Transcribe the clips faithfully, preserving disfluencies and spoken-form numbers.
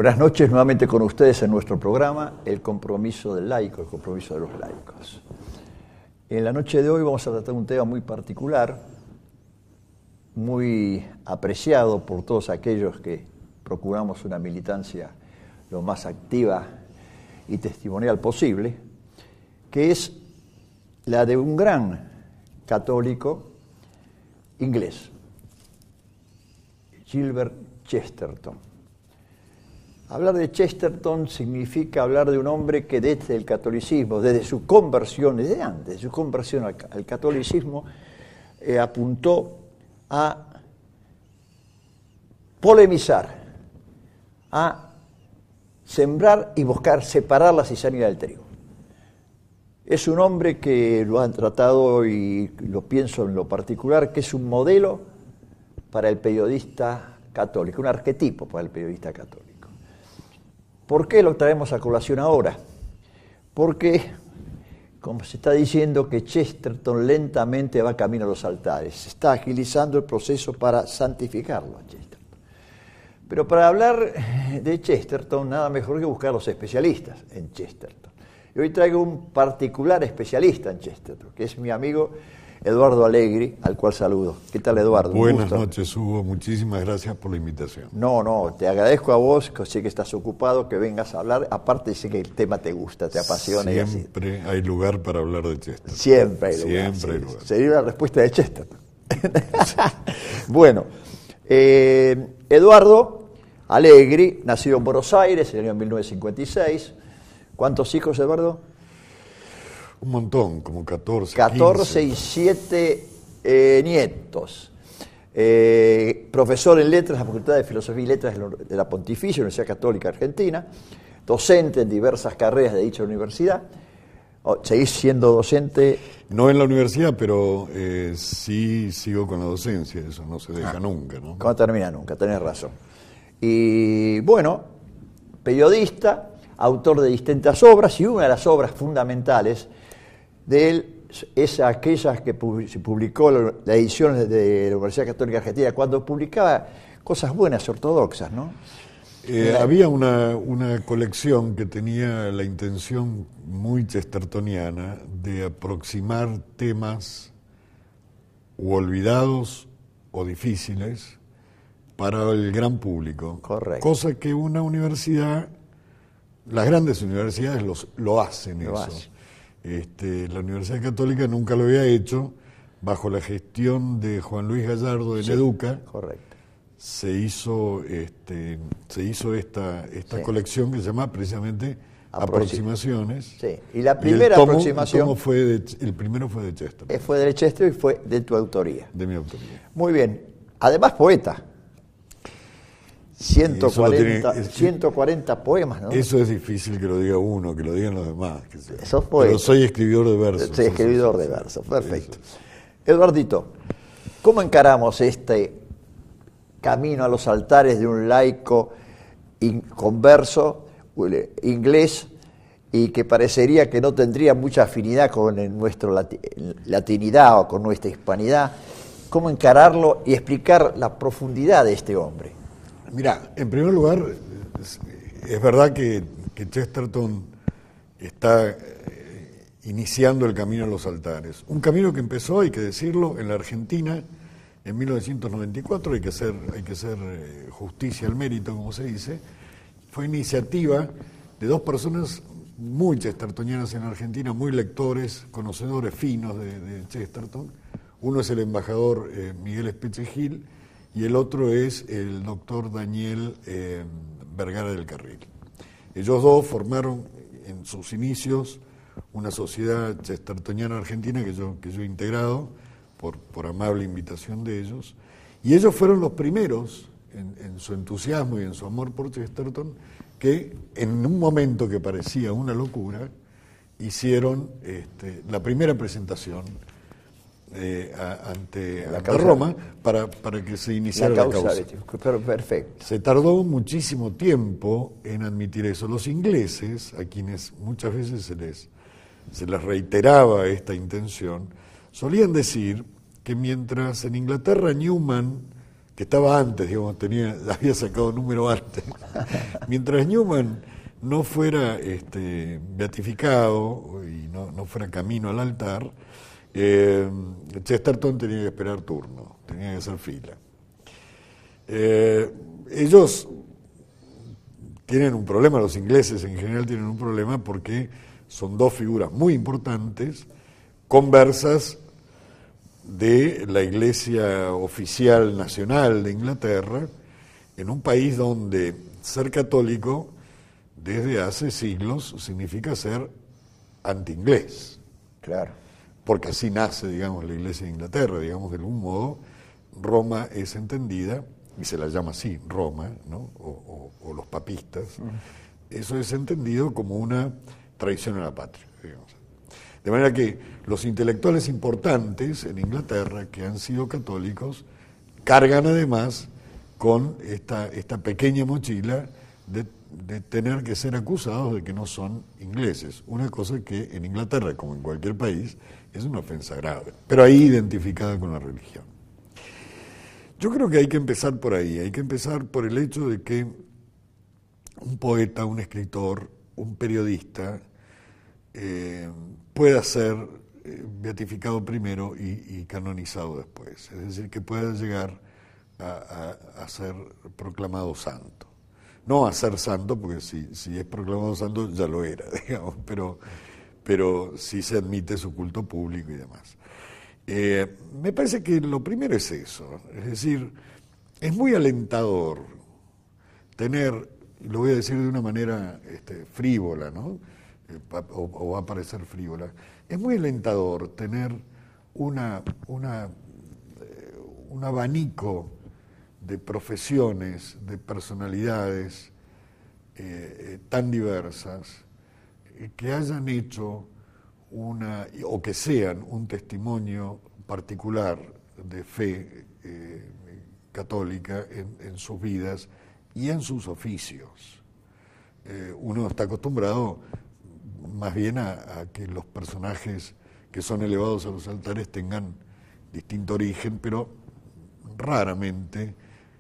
Buenas noches nuevamente con ustedes en nuestro programa, El Compromiso del Laico, el compromiso de los laicos. En la noche de hoy vamos a tratar un tema muy particular, muy apreciado por todos aquellos que procuramos una militancia lo más activa y testimonial posible, que es la de un gran católico inglés, Gilbert Chesterton. Hablar de Chesterton significa hablar de un hombre que desde el catolicismo, desde su conversión, desde antes de su conversión al, al catolicismo, eh, apuntó a polemizar, a sembrar y buscar separar la cizaña del trigo. Es un hombre que lo han tratado, y lo pienso en lo particular, que es un modelo para el periodista católico, un arquetipo para el periodista católico. ¿Por qué lo traemos a colación ahora? Porque, como se está diciendo, que Chesterton lentamente va camino a los altares. Se está agilizando el proceso para santificarlo a Chesterton. Pero para hablar de Chesterton, nada mejor que buscar a los especialistas en Chesterton. Y hoy traigo un particular especialista en Chesterton, que es mi amigo Eduardo Allegri, al cual saludo. ¿Qué tal, Eduardo? Buenas noches, Hugo. Muchísimas gracias por la invitación. No, no, te agradezco a vos, que sé que estás ocupado, que vengas a hablar. Aparte sé que el tema te gusta, te apasiona. Siempre y así. hay lugar para hablar de Chesterton. Siempre hay lugar. Siempre sí, hay lugar. Sería la respuesta de Chesterton. Bueno, eh, Eduardo Allegri, nacido en Buenos Aires en el año mil novecientos cincuenta y seis. ¿Cuántos hijos, Eduardo? Un montón, como catorce, catorce quince. Y siete eh, nietos. Eh, profesor en letras en la Facultad de Filosofía y Letras de la Pontificia Universidad Católica Argentina, docente en diversas carreras de dicha universidad. ¿Seguís siendo docente? No en la universidad, pero eh, sí sigo con la docencia, eso no se deja ah, nunca, ¿no? No termina nunca, tenés razón. Y bueno, periodista, autor de distintas obras, y una de las obras fundamentales de él es aquellas que se publicó la edición de la Universidad Católica Argentina, cuando publicaba cosas buenas, ortodoxas, ¿no? Eh, había una, una colección que tenía la intención muy chestertoniana de aproximar temas o olvidados o difíciles para el gran público. Correcto. Cosa que una universidad, las grandes universidades los, lo hacen lo eso. Hace. Este, la Universidad Católica nunca lo había hecho, bajo la gestión de Juan Luis Gallardo en sí, Educa. Correcto. Se hizo, este, se hizo esta, esta sí. colección que se llama precisamente Aproxi- Aproximaciones. Sí. Y la primera y el tomo, aproximación. El, tomo fue de, el primero fue de Chesterton. Fue de Chesterton y fue de tu autoría. De mi autoría. Muy bien. Además, poeta. ciento cuarenta, tiene, es, ciento cuarenta poemas, ¿no? Eso es difícil que lo diga uno, que lo digan los demás. Que sea. Sos poeta. Pero soy escribidor de versos. Soy escribidor de versos, perfecto. Eduardito, ¿cómo encaramos este camino a los altares de un laico converso, inglés, y que parecería que no tendría mucha afinidad con nuestra latinidad o con nuestra hispanidad? ¿Cómo encararlo y explicar la profundidad de este hombre? Mira, en primer lugar, es, es verdad que, que Chesterton está eh, iniciando el camino a los altares. Un camino que empezó, hay que decirlo, en la Argentina en mil novecientos noventa y cuatro, hay que hacer, hay que hacer eh, justicia al mérito, como se dice. Fue iniciativa de dos personas muy chestertonianas en Argentina, muy lectores, conocedores finos de, de Chesterton. Uno es el embajador eh, Miguel Espeche Gil, y el otro es el doctor Daniel eh, Vergara del Carril. Ellos dos formaron en sus inicios una sociedad chestertoniana argentina que yo, que yo he integrado por, por amable invitación de ellos, y ellos fueron los primeros en, en su entusiasmo y en su amor por Chesterton que en un momento que parecía una locura hicieron este, la primera presentación Eh, a, ante, la ante causa, Roma para, para que se iniciara la causa. La causa. Perfecto. Se tardó muchísimo tiempo en admitir eso. Los ingleses, a quienes muchas veces se les, se les reiteraba esta intención, solían decir que mientras en Inglaterra Newman, que que estaba antes, digamos, tenía, había sacado número antes. Mientras Newman no fuera este, beatificado y no, no fuera camino al altar, eh, Chesterton tenía que esperar turno, tenía que hacer fila. Eh, ellos tienen un problema, los ingleses en general tienen un problema porque son dos figuras muy importantes, conversas de la Iglesia oficial nacional de Inglaterra, en un país donde ser católico desde hace siglos significa ser anti-inglés. Claro. Porque así nace, digamos, la Iglesia de Inglaterra, digamos, de algún modo, Roma es entendida, y se la llama así, Roma, ¿no? o, o, o los papistas, mm. eso es entendido como una traición a la patria, digamos. De manera que los intelectuales importantes en Inglaterra, que han sido católicos, cargan además con esta, esta pequeña mochila de, de tener que ser acusados de que no son ingleses, una cosa que en Inglaterra, como en cualquier país, es una ofensa grave, pero ahí identificada con la religión. Yo creo que hay que empezar por ahí, hay que empezar por el hecho de que un poeta, un escritor, un periodista eh, pueda ser eh, beatificado primero y, y canonizado después, es decir, que pueda llegar a, a, a ser proclamado santo. No a ser santo, porque si, si es proclamado santo ya lo era, digamos, pero, pero sí se admite su culto público y demás. Eh, me parece que lo primero es eso, es decir, es muy alentador tener, y lo voy a decir de una manera este, frívola, ¿no? Eh, o, o va a parecer frívola, es muy alentador tener una, una, eh, un abanico de profesiones, de personalidades eh, eh, tan diversas, eh, que hayan hecho una, o que sean un testimonio particular de fe eh, católica en, en sus vidas y en sus oficios. Eh, uno está acostumbrado más bien a, a que los personajes que son elevados a los altares tengan distinto origen, pero raramente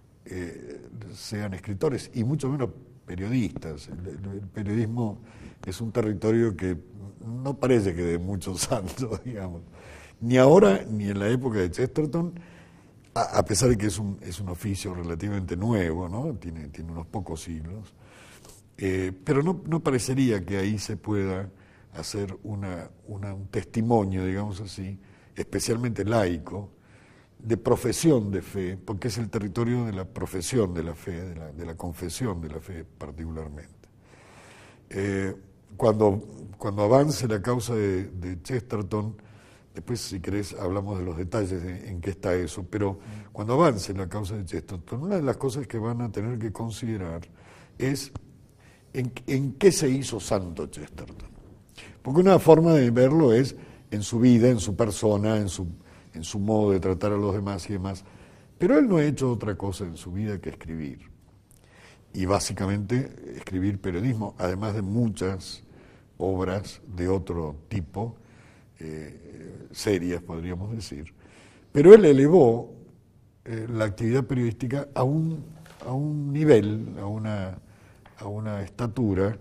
eh, sean escritores y mucho menos periodistas. El, el, el periodismo es un territorio que no parece que de muchos santos, digamos, ni ahora ni en la época de Chesterton, a, a pesar de que es un, es un oficio relativamente nuevo, ¿no? Tiene, tiene unos pocos siglos, eh, pero no, no parecería que ahí se pueda hacer una, una, un testimonio, digamos así, especialmente laico, de profesión de fe, porque es el territorio de la profesión de la fe, de la, de la confesión de la fe particularmente. Eh, Cuando, cuando avance la causa de, de Chesterton, después si querés hablamos de los detalles de, en qué está eso, pero cuando avance la causa de Chesterton, una de las cosas que van a tener que considerar es en, en qué se hizo santo Chesterton. Porque una forma de verlo es en su vida, en su persona, en su, en su modo de tratar a los demás y demás, pero él no ha hecho otra cosa en su vida que escribir. Y básicamente escribir periodismo, además de muchas obras de otro tipo, eh, serias podríamos decir, pero él elevó eh, la actividad periodística a un, a un nivel, a una, a una estatura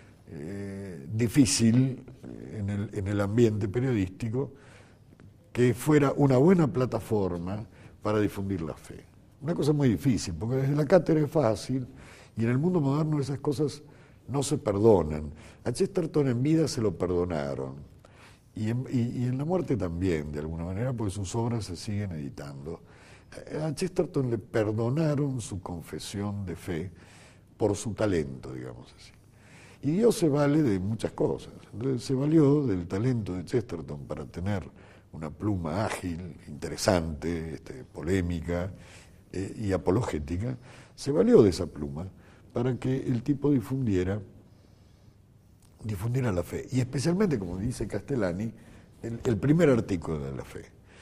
eh, difícil en el, en el ambiente periodístico, que fuera una buena plataforma para difundir la fe. Una cosa muy difícil, porque desde la cátedra es fácil, y en el mundo moderno esas cosas no se perdonan. A Chesterton en vida se lo perdonaron, y en, y, y en la muerte también, de alguna manera, porque sus obras se siguen editando. A Chesterton le perdonaron su confesión de fe por su talento, digamos así. Y Dios se vale de muchas cosas. Entonces, se valió del talento de Chesterton para tener una pluma ágil, interesante, este, polémica eh, y apologética. Se valió de esa pluma para que el tipo difundiera, difundiera la fe. Y especialmente, como dice Castellani, el, el primer artículo de la fe.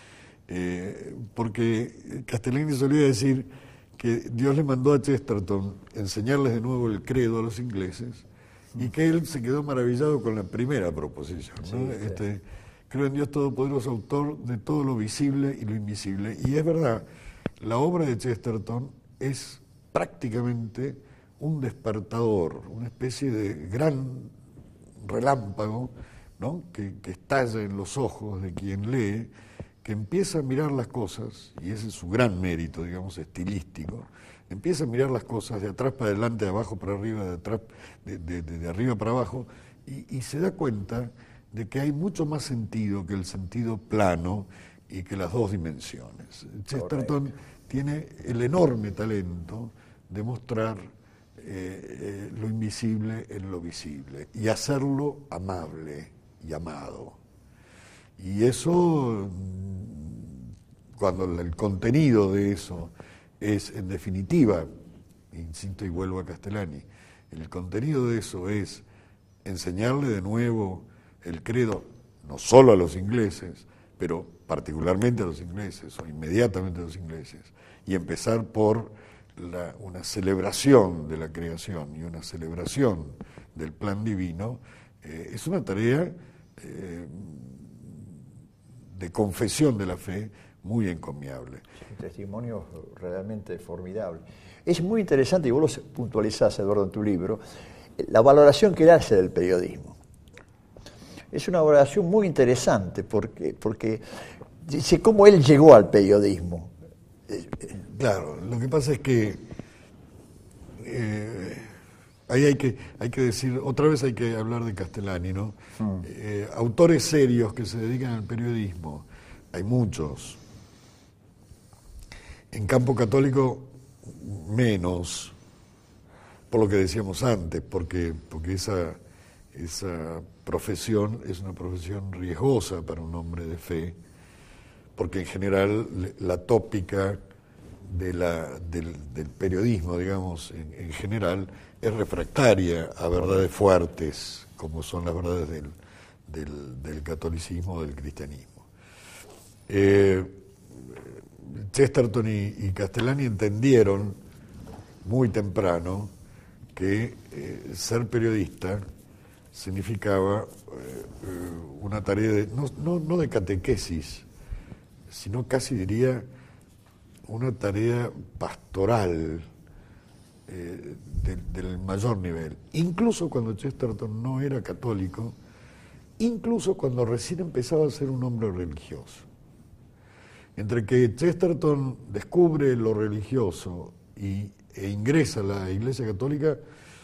Eh, porque Castellani solía decir que Dios le mandó a Chesterton enseñarles de nuevo el credo a los ingleses y que él se quedó maravillado con la primera proposición, ¿no? Sí, sí. Este, creo en Dios Todopoderoso, autor de todo lo visible y lo invisible. Y es verdad, la obra de Chesterton es prácticamente un despertador, una especie de gran relámpago, ¿no?, que, que estalla en los ojos de quien lee, que empieza a mirar las cosas, y ese es su gran mérito, digamos, estilístico, empieza a mirar las cosas de atrás para adelante, de abajo para arriba, de, atrás, de, de, de, de arriba para abajo, y, y se da cuenta de que hay mucho más sentido que el sentido plano y que las dos dimensiones. Chesterton Correcto. Tiene el enorme talento de mostrar eh, eh, lo invisible en lo visible y hacerlo amable y amado. Y eso, cuando el contenido de eso es, en definitiva, insisto y vuelvo a Castellani, el contenido de eso es enseñarle de nuevo el credo, no solo a los ingleses, pero particularmente a los ingleses, o inmediatamente a los ingleses, y empezar por la, una celebración de la creación y una celebración del plan divino, eh, es una tarea eh, de confesión de la fe muy encomiable. Un testimonio realmente formidable. Es muy interesante, y vos lo puntualizás, Eduardo, en tu libro, la valoración que él hace del periodismo. Es una valoración muy interesante porque, porque dice cómo él llegó al periodismo. Claro, lo que pasa es que eh, ahí hay que hay que decir, otra vez hay que hablar de Castellani, ¿no? Mm. Eh, autores serios que se dedican al periodismo, hay muchos. En campo católico, menos, por lo que decíamos antes, porque, porque esa, esa profesión es una profesión riesgosa para un hombre de fe, porque en general la tópica de la, del, del periodismo, digamos, en, en general, es refractaria a verdades fuertes, como son las verdades del, del, del catolicismo o del cristianismo. Eh, Chesterton y, y Castellani entendieron muy temprano que eh, ser periodista significaba eh, una tarea de, no, no, no de catequesis, sino casi diría una tarea pastoral eh, de, del mayor nivel. Incluso cuando Chesterton no era católico, incluso cuando recién empezaba a ser un hombre religioso. Entre que Chesterton descubre lo religioso y, e ingresa a la Iglesia Católica,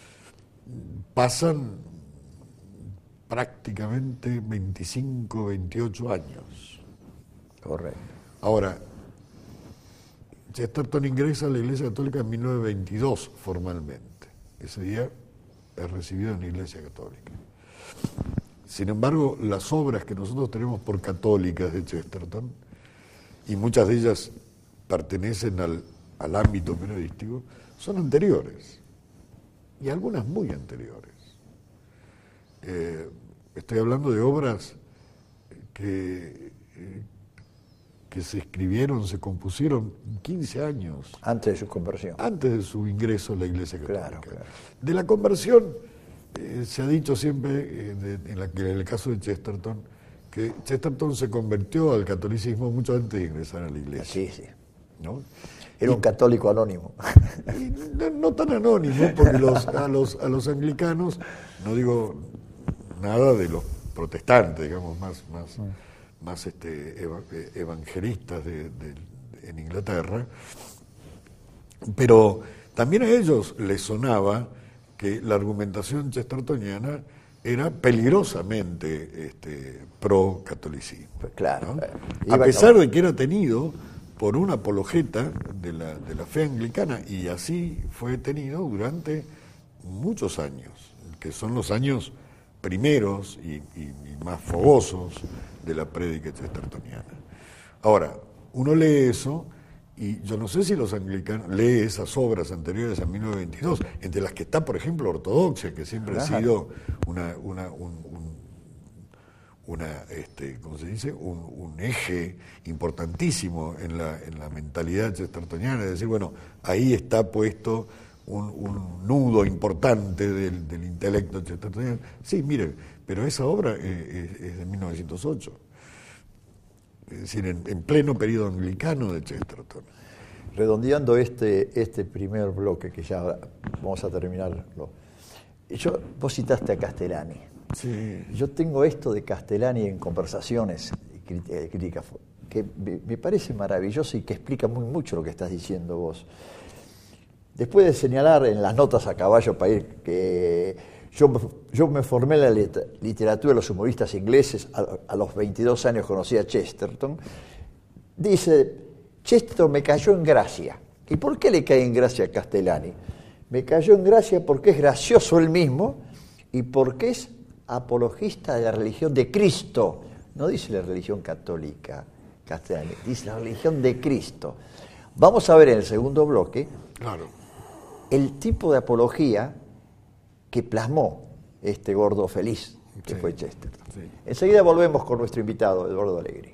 pasan prácticamente veinticinco, veintiocho años. Correcto. Ahora, Chesterton ingresa a la Iglesia Católica en mil novecientos veintidós formalmente. Ese día es recibido en la Iglesia Católica. Sin embargo, las obras que nosotros tenemos por católicas de Chesterton, y muchas de ellas pertenecen al, al ámbito periodístico, son anteriores, y algunas muy anteriores. Eh, estoy hablando de obras que, eh, que se escribieron, se compusieron quince años. Antes de su conversión. Antes de su ingreso a la Iglesia Católica. Claro, claro. De la conversión, eh, se ha dicho siempre, eh, de, en, la, en el caso de Chesterton, que Chesterton se convirtió al catolicismo mucho antes de ingresar a la Iglesia. Sí, sí. ¿No? Era un católico anónimo. No, no tan anónimo, porque los, a, los, a los anglicanos, no digo nada de los protestantes, digamos, más, más, mm. más este, eva, evangelistas de, de, de, en Inglaterra, pero también a ellos les sonaba que la argumentación chestertoniana era peligrosamente este, pro-catolicismo. Pues claro. ¿no? Eh, a pesar de que era tenido por un apologeta de la, de la fe anglicana, y así fue tenido durante muchos años, que son los años primeros y, y, y más fogosos de la prédica chestertoniana. Ahora, uno lee eso, y yo no sé si los anglicanos lee esas obras anteriores a mil novecientos veintidós, entre las que está, por ejemplo, Ortodoxia, que siempre claro. ha sido una, una, un, un, una este, ¿cómo se dice? Un, un eje importantísimo en la, en la mentalidad chestertoniana, es decir, bueno, ahí está puesto un, un nudo importante del, del intelecto chestertoniano. Sí, mire, pero esa obra es, es, es de mil novecientos ocho. Es decir, en, en pleno periodo anglicano de Chesterton. redondeando este, este primer bloque, que ya vamos a terminarlo. Yo, vos citaste a Castellani. Sí. Yo tengo esto de Castellani en conversaciones críticas que me parece maravilloso y que explica muy mucho lo que estás diciendo vos. Después de señalar en las notas a caballo para ir que yo, yo me formé en la literatura de los humoristas ingleses, a, a los veintidós años conocí a Chesterton, dice, Chesterton me cayó en gracia. ¿Y por qué le cae en gracia a Castellani? Me cayó en gracia porque es gracioso él mismo y porque es apologista de la religión de Cristo. No dice la religión católica, Castellani, dice la religión de Cristo. Vamos a ver en el segundo bloque claro. el tipo de apología que plasmó este gordo feliz que sí, fue Chesterton. Sí. Enseguida volvemos con nuestro invitado, Eduardo Alegri.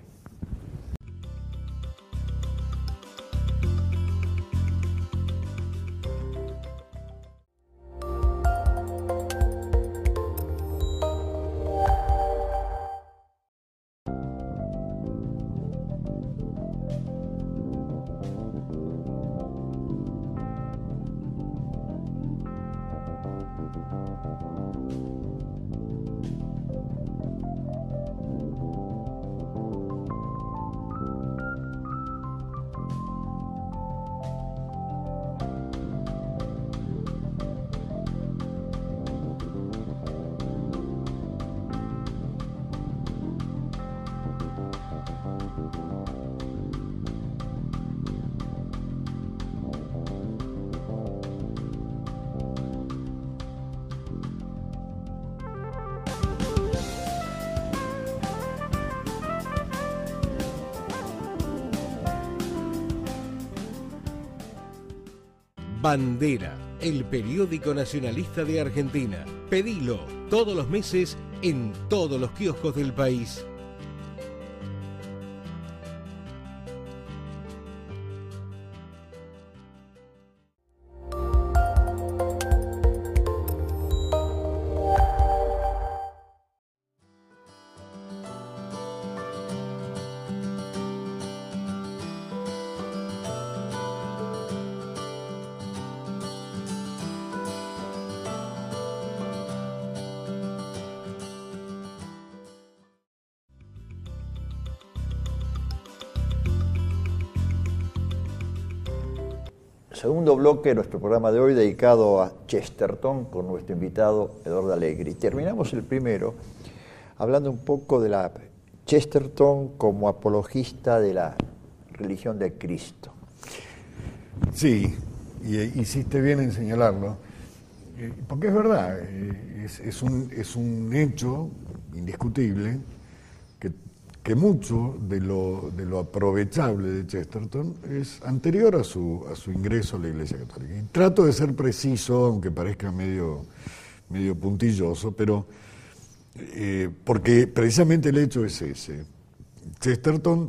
Bandera, el periódico nacionalista de Argentina. Pedilo todos los meses en todos los kioscos del país. Segundo bloque de nuestro programa de hoy dedicado a Chesterton con nuestro invitado Eduardo Alegri. Terminamos el primero hablando un poco de la Chesterton como apologista de la religión de Cristo. Sí, y hiciste bien en señalarlo, porque es verdad, es, es, un, es un hecho indiscutible que que mucho de lo, de lo aprovechable de Chesterton es anterior a su, a su ingreso a la Iglesia Católica. Y trato de ser preciso, aunque parezca medio, medio puntilloso, pero eh, porque precisamente el hecho es ese. Chesterton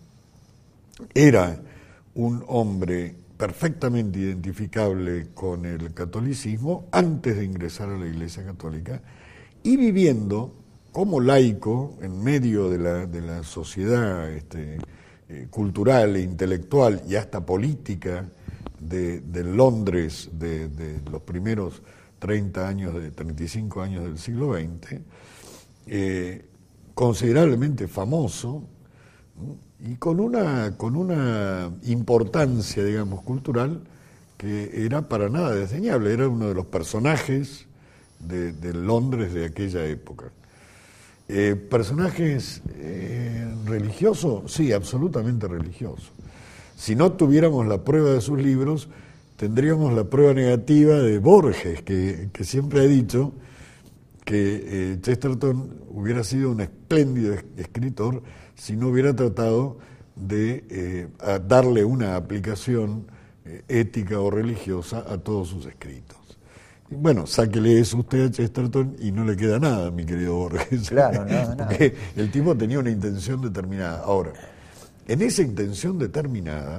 era un hombre perfectamente identificable con el catolicismo antes de ingresar a la Iglesia Católica y viviendo como laico, en medio de la, de la sociedad este, eh, cultural e intelectual y hasta política de, de Londres de, de los primeros treinta años, de treinta y cinco años del siglo veinte, eh, considerablemente famoso, ¿no? Y con una, con una importancia, digamos, cultural que era para nada desdeñable, era uno de los personajes de, de Londres de aquella época. Eh, ¿Personajes eh, religiosos? Sí, absolutamente religiosos. Si no tuviéramos la prueba de sus libros, tendríamos la prueba negativa de Borges, que, que siempre ha dicho que eh, Chesterton hubiera sido un espléndido escritor si no hubiera tratado de eh, darle una aplicación eh, ética o religiosa a todos sus escritos. Bueno, sáquele eso usted a Chesterton y no le queda nada, mi querido Borges. Claro, no, no. Porque el tipo tenía una intención determinada. Ahora, en esa intención determinada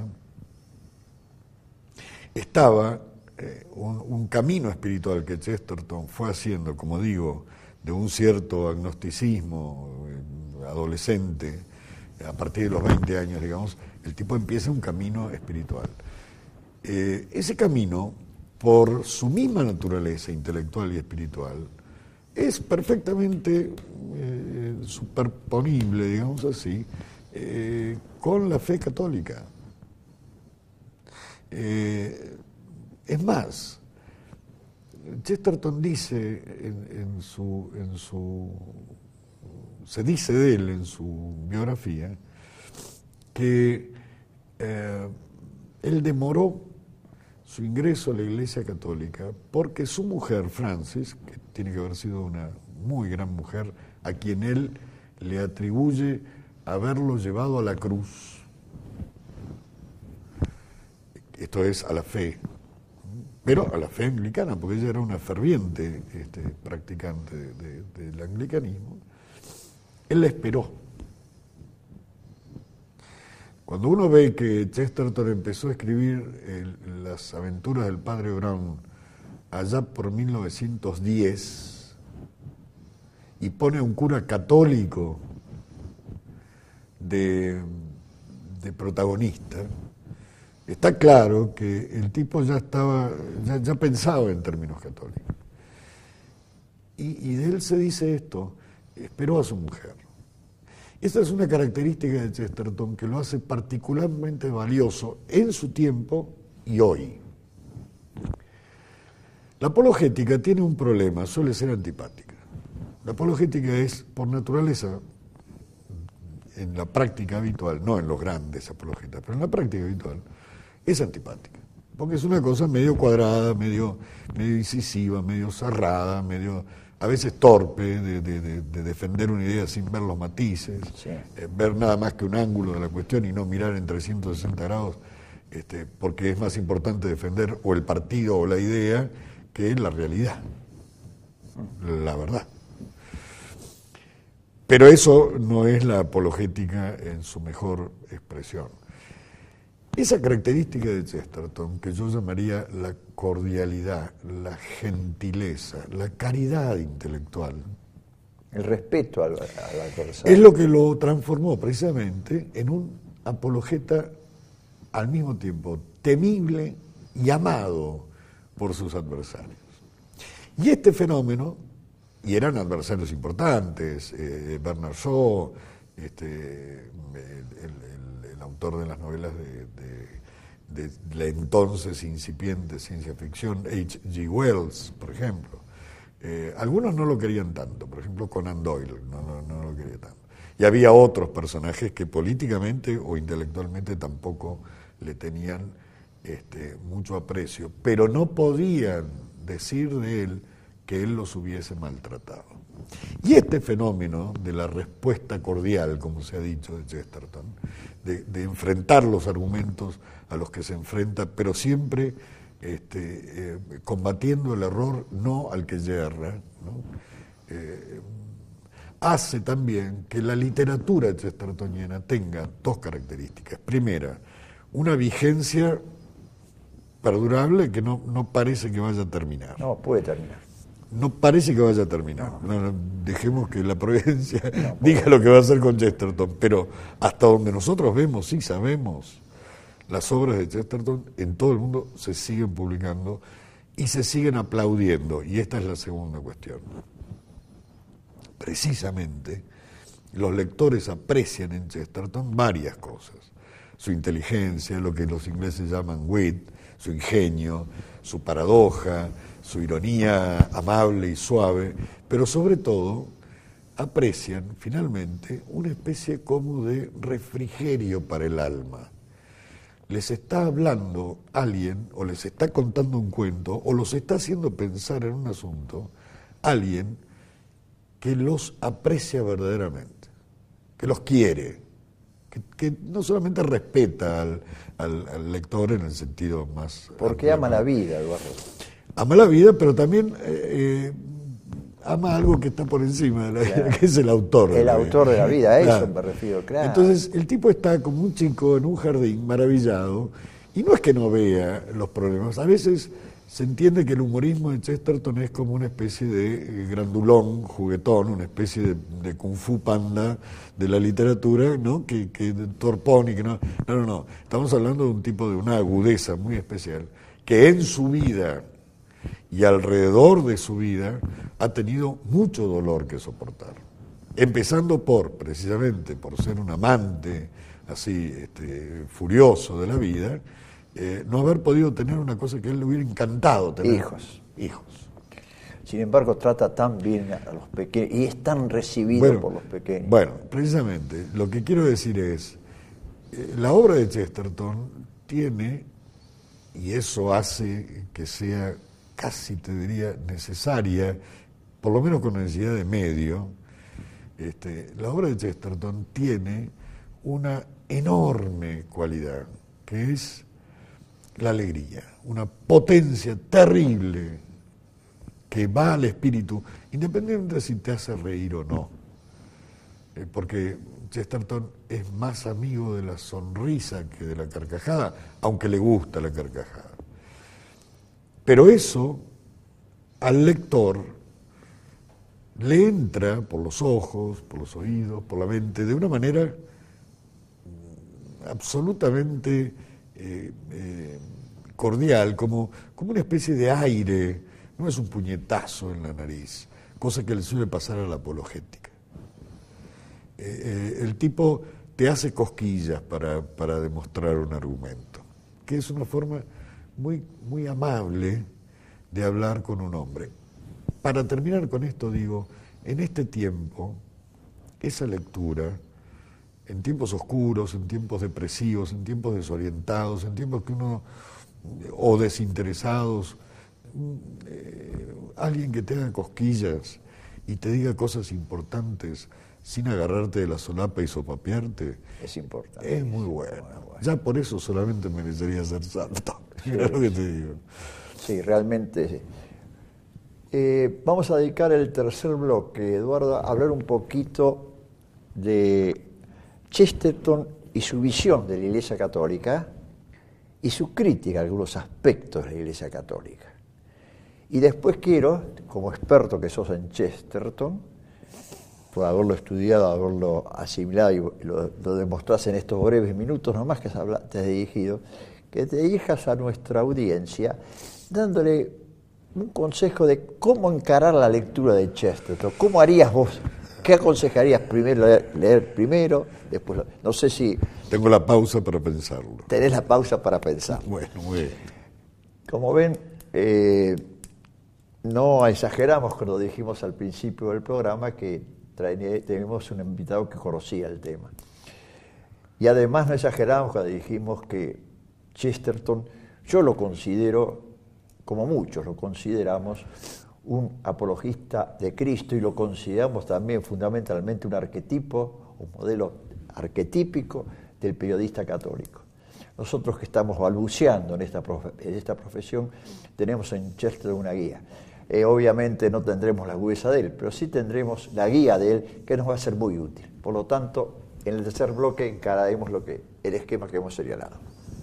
estaba eh, un, un camino espiritual que Chesterton fue haciendo, como digo, de un cierto agnosticismo eh, adolescente, a partir de los veinte años, digamos, el tipo empieza un camino espiritual. Eh, ese camino, por su misma naturaleza intelectual y espiritual, es perfectamente eh, superponible, digamos así, eh, con la fe católica. Eh, es más, Chesterton dice en, en, su, en su, se dice de él en su biografía que eh, él demoró su ingreso a la Iglesia Católica porque su mujer, Frances, que tiene que haber sido una muy gran mujer, a quien él le atribuye haberlo llevado a la cruz, esto es a la fe, pero a la fe anglicana, porque ella era una ferviente este, practicante de, de, del anglicanismo, él la esperó. Cuando uno ve que Chesterton empezó a escribir el, las aventuras del padre Brown allá por mil novecientos diez y pone a un cura católico de, de protagonista, está claro que el tipo ya estaba, ya, ya pensaba en términos católicos. Y, y de él se dice esto, esperó a su mujer. Esta es una característica de Chesterton que lo hace particularmente valioso en su tiempo y hoy. La apologética tiene un problema, suele ser antipática. La apologética es, por naturaleza, en la práctica habitual, no en los grandes apologetas, pero en la práctica habitual, es antipática. Porque es una cosa medio cuadrada, medio, medio incisiva, medio cerrada, medio... a veces torpe de, de, de, de defender una idea sin ver los matices, sí. eh, ver nada más que un ángulo de la cuestión y no mirar en trescientos sesenta grados, este, porque es más importante defender o el partido o la idea que la realidad, la verdad. Pero eso no es la apologética en su mejor expresión. Esa característica de Chesterton, que yo llamaría la cordialidad, la gentileza, la caridad intelectual, el respeto al, al adversario, es lo que lo transformó precisamente en un apologeta al mismo tiempo temible y amado por sus adversarios. Y este fenómeno, y eran adversarios importantes, eh, Bernard Shaw, este, el, el, el autor de las novelas de, de, de la entonces incipiente ciencia ficción, H G Wells, por ejemplo. Eh, algunos no lo querían tanto, por ejemplo Conan Doyle no, no, no lo quería tanto. Y había otros personajes que políticamente o intelectualmente tampoco le tenían este, mucho aprecio, pero no podían decir de él que él los hubiese maltratado. Y este fenómeno de la respuesta cordial, como se ha dicho de Chesterton, de, de enfrentar los argumentos a los que se enfrenta, pero siempre este, eh, combatiendo el error, no al que yerra, ¿no? Eh, hace también que la literatura chestertoniana tenga dos características. Primera, una vigencia perdurable que no, no parece que vaya a terminar. No, puede terminar. No parece que vaya a terminar. No, no, dejemos que la providencia no, diga lo que va a hacer con Chesterton, pero hasta donde nosotros vemos, sí sabemos, las obras de Chesterton en todo el mundo se siguen publicando y se siguen aplaudiendo. Y esta es la segunda cuestión. Precisamente, los lectores aprecian en Chesterton varias cosas. Su inteligencia, lo que los ingleses llaman wit, su ingenio, su paradoja, su ironía amable y suave, pero sobre todo aprecian finalmente una especie como de refrigerio para el alma. Les está hablando alguien, o les está contando un cuento, o los está haciendo pensar en un asunto, alguien que los aprecia verdaderamente, que los quiere, que, que no solamente respeta al, al, al lector en el sentido más... Porque ama la vida, Eduardo. Ama la vida, pero también eh, ama algo que está por encima de la vida, claro, que es el autor. El de autor vida. de la vida, a eso Claro. me refiero, claro. Entonces, el tipo está como un chico en un jardín maravillado, y no es que no vea los problemas, a veces se entiende que el humorismo de Chesterton es como una especie de grandulón, juguetón, una especie de, de kung fu panda de la literatura, ¿no? Que, que torpón y que no... No, no, no. Estamos hablando de un tipo de una agudeza muy especial, que en su vida y alrededor de su vida ha tenido mucho dolor que soportar. Empezando por, precisamente, por ser un amante así este, furioso de la vida, eh, no haber podido tener una cosa que a él le hubiera encantado tener. Hijos. Hijos. Sin embargo, trata tan bien a los pequeños y es tan recibido bueno, por los pequeños. Bueno, precisamente, lo que quiero decir es, eh, la obra de Chesterton tiene, y eso hace que sea casi, te diría, necesaria, por lo menos con necesidad de medio, este, la obra de Chesterton tiene una enorme cualidad, que es la alegría, una potencia terrible que va al espíritu, independientemente de si te hace reír o no. Eh, porque Chesterton es más amigo de la sonrisa que de la carcajada, aunque le gusta la carcajada. Pero eso al lector le entra por los ojos, por los oídos, por la mente, de una manera absolutamente eh, eh, cordial, como, como una especie de aire, no es un puñetazo en la nariz, cosa que le suele pasar a la apologética. Eh, eh, el tipo te hace cosquillas para, para demostrar un argumento, que es una forma muy, muy amable de hablar con un hombre. Para terminar con esto, digo, en este tiempo, esa lectura, en tiempos oscuros, en tiempos depresivos, en tiempos desorientados, en tiempos que uno, o desinteresados, eh, alguien que te haga cosquillas y te diga cosas importantes sin agarrarte de la solapa y sopapearte, es importante. Es muy bueno. bueno. Ya por eso solamente merecería ser santo. Sí, es lo que te digo. Sí, realmente sí. Eh, vamos a dedicar el tercer bloque, Eduardo, a hablar un poquito de Chesterton y su visión de la Iglesia Católica y su crítica a algunos aspectos de la Iglesia Católica. Y después quiero, como experto que sos en Chesterton, por haberlo estudiado, haberlo asimilado y lo, lo demostrás en estos breves minutos nomás que te has dirigido, que te dirijas a nuestra audiencia dándole un consejo de cómo encarar la lectura de Chesterton. ¿Cómo harías vos? ¿Qué aconsejarías primero leer, leer primero? Después, no sé si... Tengo la pausa para pensarlo. Tenés la pausa para pensar. Bueno, muy bien. Como ven, eh, no exageramos cuando dijimos al principio del programa que trae, tenemos un invitado que conocía el tema. Y además no exageramos cuando dijimos que Chesterton, yo lo considero, como muchos lo consideramos, un apologista de Cristo y lo consideramos también fundamentalmente un arquetipo, un modelo arquetípico del periodista católico. Nosotros que estamos balbuceando en esta, profe, en esta profesión, tenemos en Chesterton una guía. Eh, obviamente no tendremos la agudeza de él, pero sí tendremos la guía de él que nos va a ser muy útil. Por lo tanto, en el tercer bloque encararemos lo que, el esquema que hemos señalado.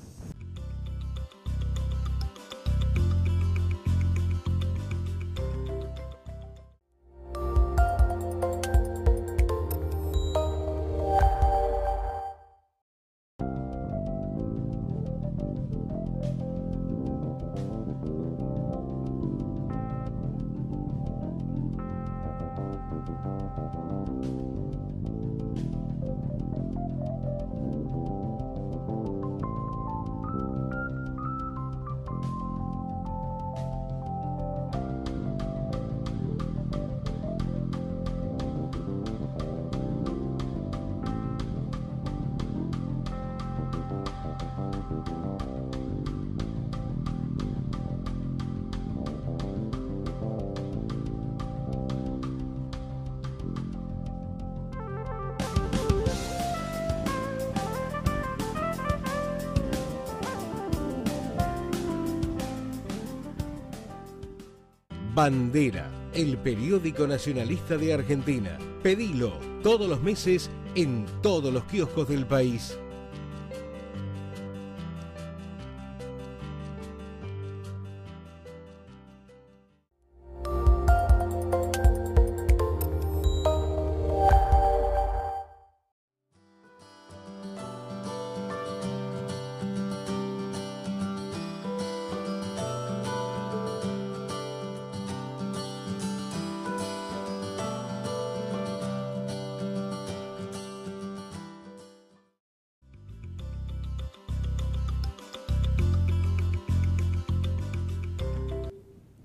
Bandera, el periódico nacionalista de Argentina. Pedilo todos los meses en todos los kioscos del país.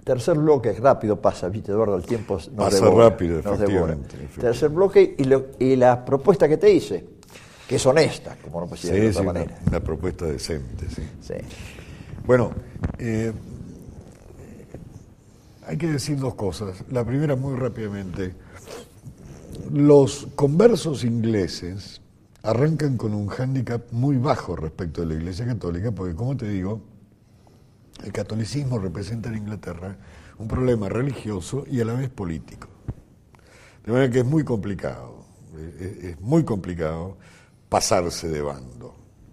tercer bloque, rápido pasa, viste, Eduardo, el tiempo nos pasa devora, rápido, nos efectivamente, devora. efectivamente. Tercer bloque y, lo, y la propuesta que te hice, que es honesta, como no puede ser Sí, de otra sí, manera. una, una propuesta decente, sí. Sí. Bueno, eh, hay que decir dos cosas. La primera, muy rápidamente, los conversos ingleses arrancan con un hándicap muy bajo respecto de la Iglesia Católica, porque, como te digo, el catolicismo representa en Inglaterra un problema religioso y a la vez político. De manera que es muy complicado, es, es muy complicado pasarse de bando.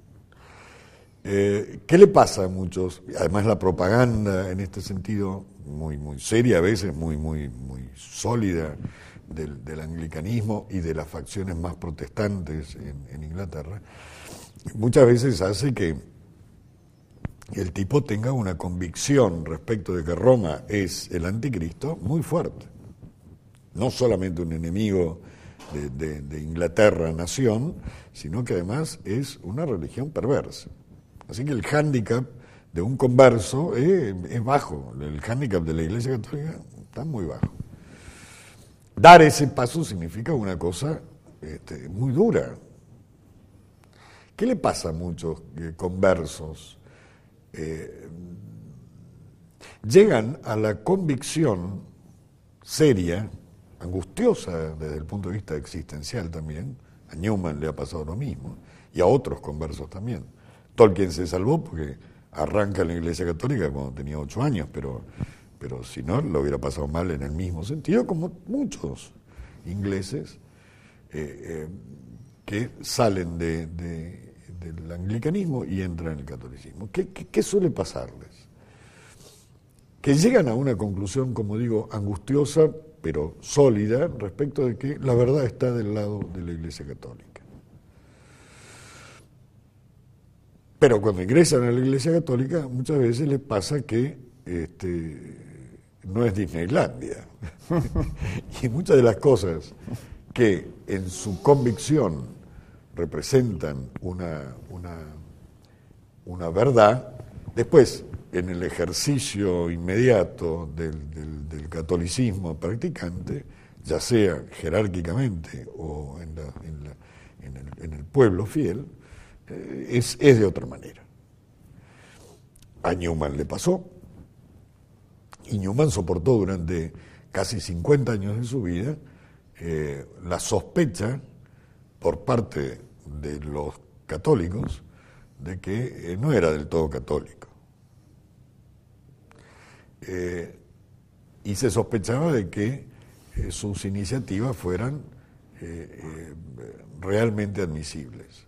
Eh, ¿Qué le pasa a muchos? Además, la propaganda en este sentido, muy, muy seria a veces, muy, muy, muy sólida, del, del anglicanismo y de las facciones más protestantes en, en Inglaterra, muchas veces hace que el tipo tenga una convicción respecto de que Roma es el anticristo muy fuerte. No solamente un enemigo de, de, de Inglaterra, nación, sino que además es una religión perversa. Así que el hándicap de un converso es, es bajo, el hándicap de la Iglesia Católica está muy bajo. Dar ese paso significa una cosa este, muy dura. ¿Qué le pasa a muchos eh, conversos? Eh, llegan a la convicción seria, angustiosa desde el punto de vista existencial también, a Newman le ha pasado lo mismo, y a otros conversos también. Tolkien se salvó porque arranca en la Iglesia Católica cuando tenía ocho años, pero, pero si no, lo hubiera pasado mal en el mismo sentido, como muchos ingleses eh, eh, que salen de, de, del anglicanismo y entran en el catolicismo. ¿Qué, qué, qué suele pasarles? Que llegan a una conclusión, como digo, angustiosa, pero sólida, respecto de que la verdad está del lado de la Iglesia Católica. Pero cuando ingresan a la Iglesia Católica, muchas veces les pasa que este, no es Disneylandia. Y muchas de las cosas que en su convicción representan una, una, una verdad, después, en el ejercicio inmediato del, del, del catolicismo practicante, ya sea jerárquicamente o en, la, en, la, en, el, en el pueblo fiel, eh, es, es de otra manera. A Newman le pasó, y Newman soportó durante casi cincuenta años de su vida eh, la sospecha por parte de los católicos de que eh, no era del todo católico. Eh, y se sospechaba de que eh, sus iniciativas fueran eh, eh, realmente admisibles.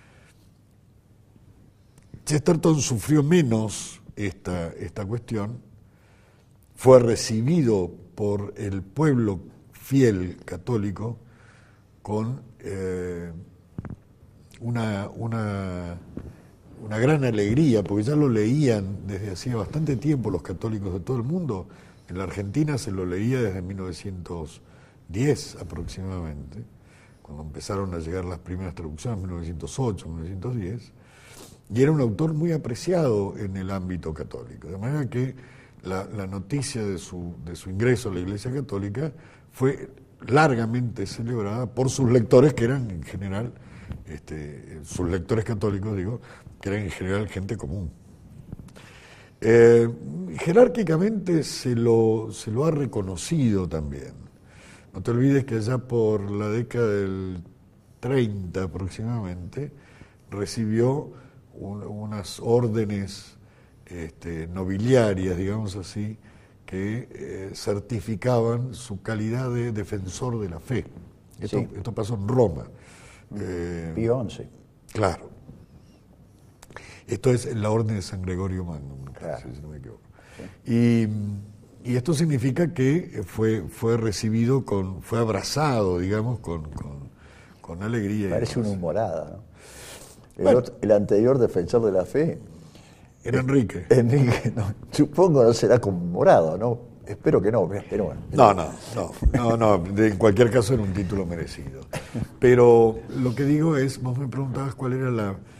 Chesterton sufrió menos esta, esta cuestión, fue recibido por el pueblo fiel católico con eh, una, una una gran alegría, porque ya lo leían desde hacía bastante tiempo los católicos de todo el mundo. En la Argentina se lo leía desde mil novecientos diez aproximadamente, cuando empezaron a llegar las primeras traducciones, mil novecientos ocho, mil novecientos diez, y era un autor muy apreciado en el ámbito católico. De manera que la, la noticia de su, de su ingreso a la Iglesia Católica fue largamente celebrada por sus lectores, que eran en general, este, sus lectores católicos, digo, que eran en general gente común. Eh, jerárquicamente se lo, se lo ha reconocido también. No te olvides que allá por la década del treinta aproximadamente recibió un, unas órdenes este, nobiliarias, digamos así, que eh, certificaban su calidad de defensor de la fe. Esto, sí. esto pasó en Roma. Eh, Pío once. Claro. Esto es la Orden de San Gregorio Magno, Claro. si no me equivoco. Sí. Y, y esto significa que fue, fue recibido, con, fue abrazado, digamos, con, con, con alegría. Parece una humorada, ¿no? El, Bueno. otro, el anterior defensor de la fe... Era Enrique. Enrique, no, supongo no será conmemorado, ¿no? Espero que no, pero bueno. No, no, no, no, no, de, en cualquier caso era un título merecido. Pero lo que digo es, vos me preguntabas cuál era la,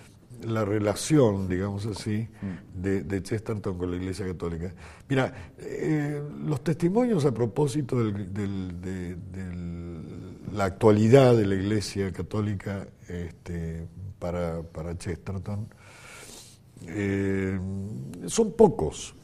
la relación, digamos así, de, de Chesterton con la Iglesia Católica. Mira, eh, los testimonios a propósito del, del, de, de la actualidad de la Iglesia Católica este, para, para Chesterton eh, son pocos.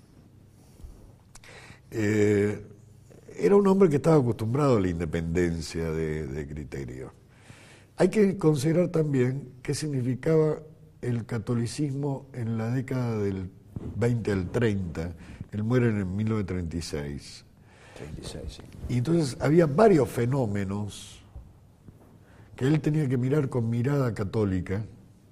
Eh, era un hombre que estaba acostumbrado a la independencia de, de criterio. Hay que considerar también qué significaba el catolicismo en la década del veinte al treinta. Él muere en mil novecientos treinta y seis. treinta y seis, sí. Y entonces había varios fenómenos que él tenía que mirar con mirada católica,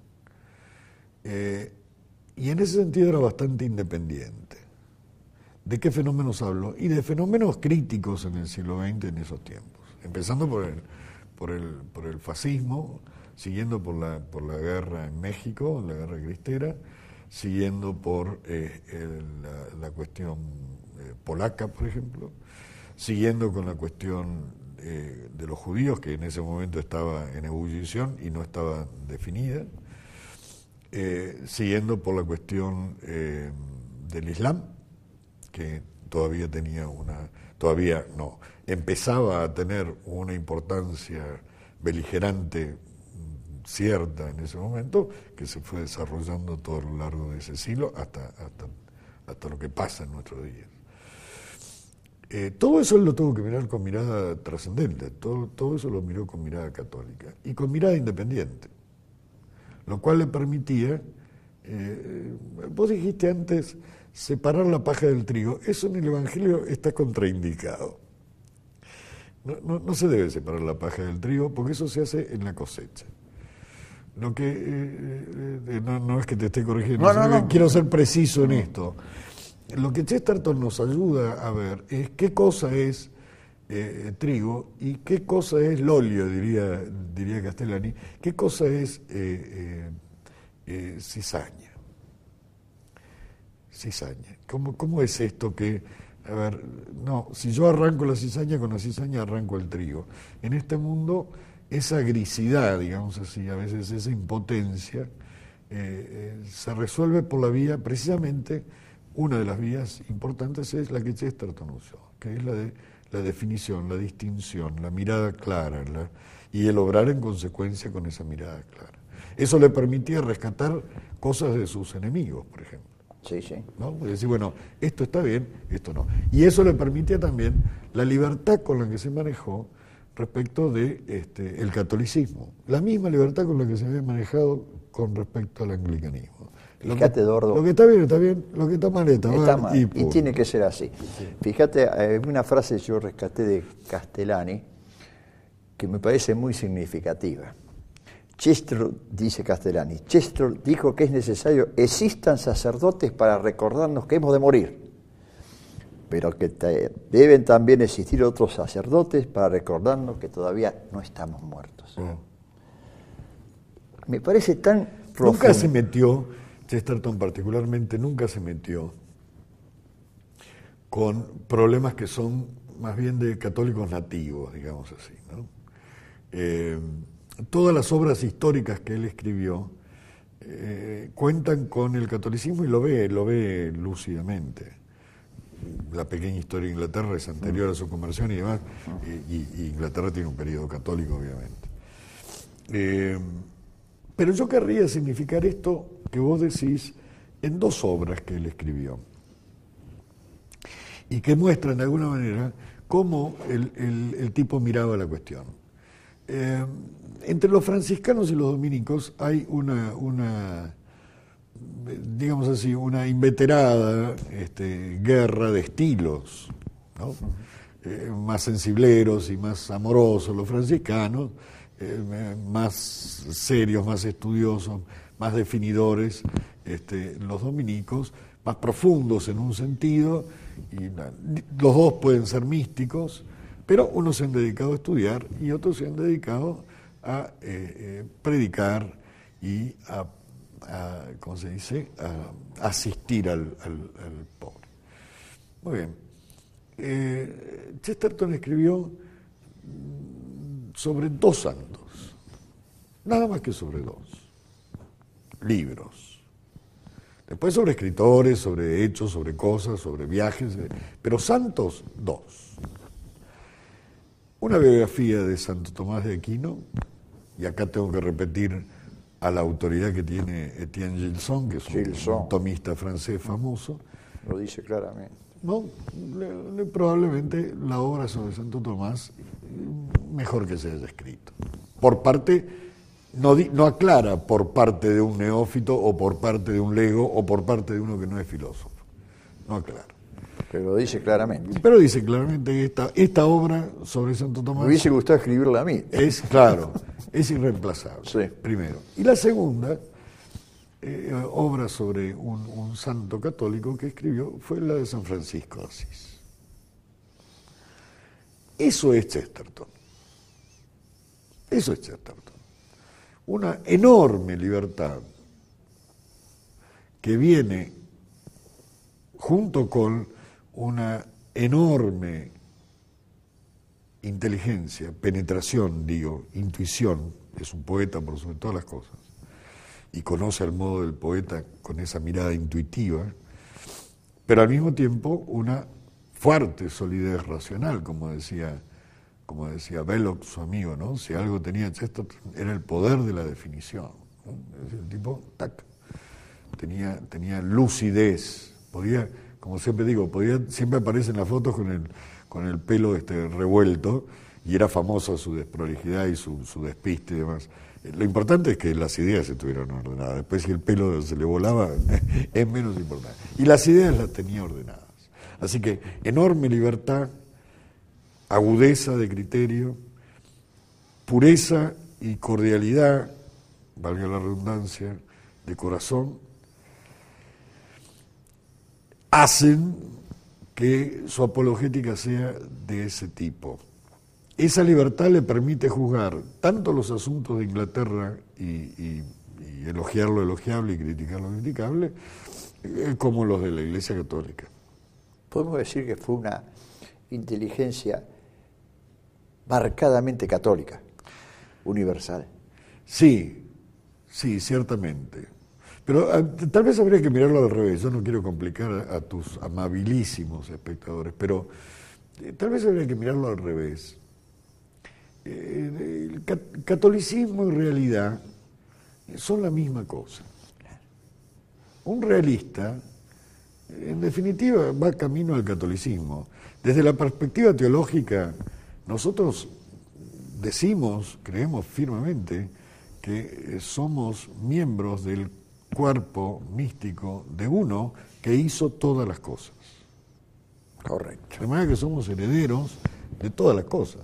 eh, y en ese sentido era bastante independiente. ¿De qué fenómenos hablo? Y de fenómenos críticos en el siglo veinte en esos tiempos, empezando por el... Por el, por el fascismo, siguiendo por la, por la guerra en México, la guerra cristera, siguiendo por eh, el, la, la cuestión eh, polaca, por ejemplo, siguiendo con la cuestión eh, de los judíos, que en ese momento estaba en ebullición y no estaba definida, eh, siguiendo por la cuestión eh, del Islam, que todavía tenía una, todavía no, empezaba a tener una importancia beligerante cierta en ese momento, que se fue desarrollando todo a lo largo de ese siglo hasta, hasta, hasta lo que pasa en nuestros días. Eh, todo eso él lo tuvo que mirar con mirada trascendente, todo, todo eso lo miró con mirada católica y con mirada independiente, lo cual le permitía, eh, vos dijiste antes, separar la paja del trigo. Eso en el Evangelio está contraindicado. No, no, no se debe separar la paja del trigo porque eso se hace en la cosecha. Lo que eh, eh, no, no es que te esté corrigiendo, no, no, no. quiero ser preciso en esto. Lo que Chesterton nos ayuda a ver es qué cosa es eh, trigo y qué cosa es lolio, diría, diría Castellani, qué cosa es eh, eh, eh, cizaña. Cizaña. ¿Cómo, ¿Cómo es esto que, a ver, no, si yo arranco la cizaña, con la cizaña arranco el trigo? En este mundo, esa grisidad, digamos así, a veces esa impotencia, eh, eh, se resuelve por la vía, precisamente, una de las vías importantes es la que Chesterton usó, que es la de la definición, la distinción, la mirada clara, la, y el obrar en consecuencia con esa mirada clara. Eso le permitía rescatar cosas de sus enemigos, por ejemplo. Sí, sí. ¿No? Y decir, bueno, esto está bien, esto no. Y eso le permitía también la libertad con la que se manejó respecto de este, el catolicismo. La misma libertad con la que se había manejado con respecto al anglicanismo. Lo Fíjate, que, Dordo. Lo que está bien, está bien. Lo que está mal, está, está mal. mal. Y, y tiene que ser así. Sí. Fíjate, hay una frase que yo rescaté de Castellani que me parece muy significativa. Chester, dice Castellani, Chester dijo que es necesario existan sacerdotes para recordarnos que hemos de morir, pero que te, deben también existir otros sacerdotes para recordarnos que todavía no estamos muertos. Oh. Me parece tan profundo. Nunca se metió, Chesterton particularmente, nunca se metió con problemas que son más bien de católicos nativos, digamos así, ¿no? Eh, Todas las obras históricas que él escribió eh, cuentan con el catolicismo y lo ve, lo ve lúcidamente. La pequeña historia de Inglaterra es anterior a su conversión y demás, y, y Inglaterra tiene un periodo católico, obviamente. Eh, pero yo querría significar esto que vos decís en dos obras que él escribió y que muestran de alguna manera cómo el, el, el tipo miraba la cuestión. Eh, entre los franciscanos y los dominicos hay una, una digamos así, una inveterada este, guerra de estilos, ¿no? Eh, más sensibleros y más amorosos los franciscanos, eh, más serios, más estudiosos, más definidores este, los dominicos, más profundos en un sentido, y los dos pueden ser místicos, pero unos se han dedicado a estudiar y otros se han dedicado a eh, eh, predicar y a, a, ¿cómo se dice?, a asistir al, al, al pobre. Muy bien. Eh, Chesterton escribió sobre dos santos, nada más que sobre dos. libros. Después sobre escritores, sobre hechos, sobre cosas, sobre viajes, pero santos, dos. Una biografía de Santo Tomás de Aquino, y acá tengo que repetir a la autoridad que tiene Etienne Gilson, que es un, Gilson. un tomista francés famoso. Lo dice claramente. No, le, le, probablemente la obra sobre Santo Tomás mejor que se haya escrito. Por parte, no, di, no aclara por parte de un neófito o por parte de un lego o por parte de uno que no es filósofo. No aclara. Pero lo dice claramente. Pero dice claramente que esta, esta obra sobre Santo Tomás... Me hubiese gustado escribirla a mí. Es, claro, es irreemplazable, sí. Primero. Y la segunda... Eh, obra sobre un, un santo católico que escribió fue la de San Francisco de Asís. Eso es Chesterton. Eso es Chesterton. Una enorme libertad que viene junto con una enorme inteligencia, penetración, digo, intuición, es un poeta por sobre todas las cosas, y conoce al modo del poeta con esa mirada intuitiva, pero al mismo tiempo una fuerte solidez racional, como decía, como decía Belloc, su amigo, ¿no? Si algo tenía Chesterton era el poder de la definición, ¿no? Es decir, el tipo, tac, tenía, tenía lucidez, podía, como siempre digo, podía, siempre aparece en las fotos con el, con el pelo este revuelto, y era famosa su desprolijidad y su, su despiste y demás. Lo importante es que las ideas estuvieran ordenadas. Después, si el pelo se le volaba, es menos importante. Y las ideas las tenía ordenadas. Así que enorme libertad, agudeza de criterio, pureza y cordialidad, valga la redundancia, de corazón, hacen que su apologética sea de ese tipo. Esa libertad le permite juzgar tanto los asuntos de Inglaterra y, y, y elogiar lo elogiable y criticar lo criticable, eh, como los de la Iglesia Católica. Podemos decir que fue una inteligencia marcadamente católica, universal. Sí, sí, ciertamente. Pero a, tal vez habría que mirarlo al revés. Yo no quiero complicar a, a tus amabilísimos espectadores, pero eh, tal vez habría que mirarlo al revés. El catolicismo y realidad son la misma cosa. Un realista, en definitiva, va camino al catolicismo. Desde la perspectiva teológica, nosotros decimos, creemos firmemente, que somos miembros del cuerpo místico de uno que hizo todas las cosas. Correcto. De manera que somos herederos de todas las cosas.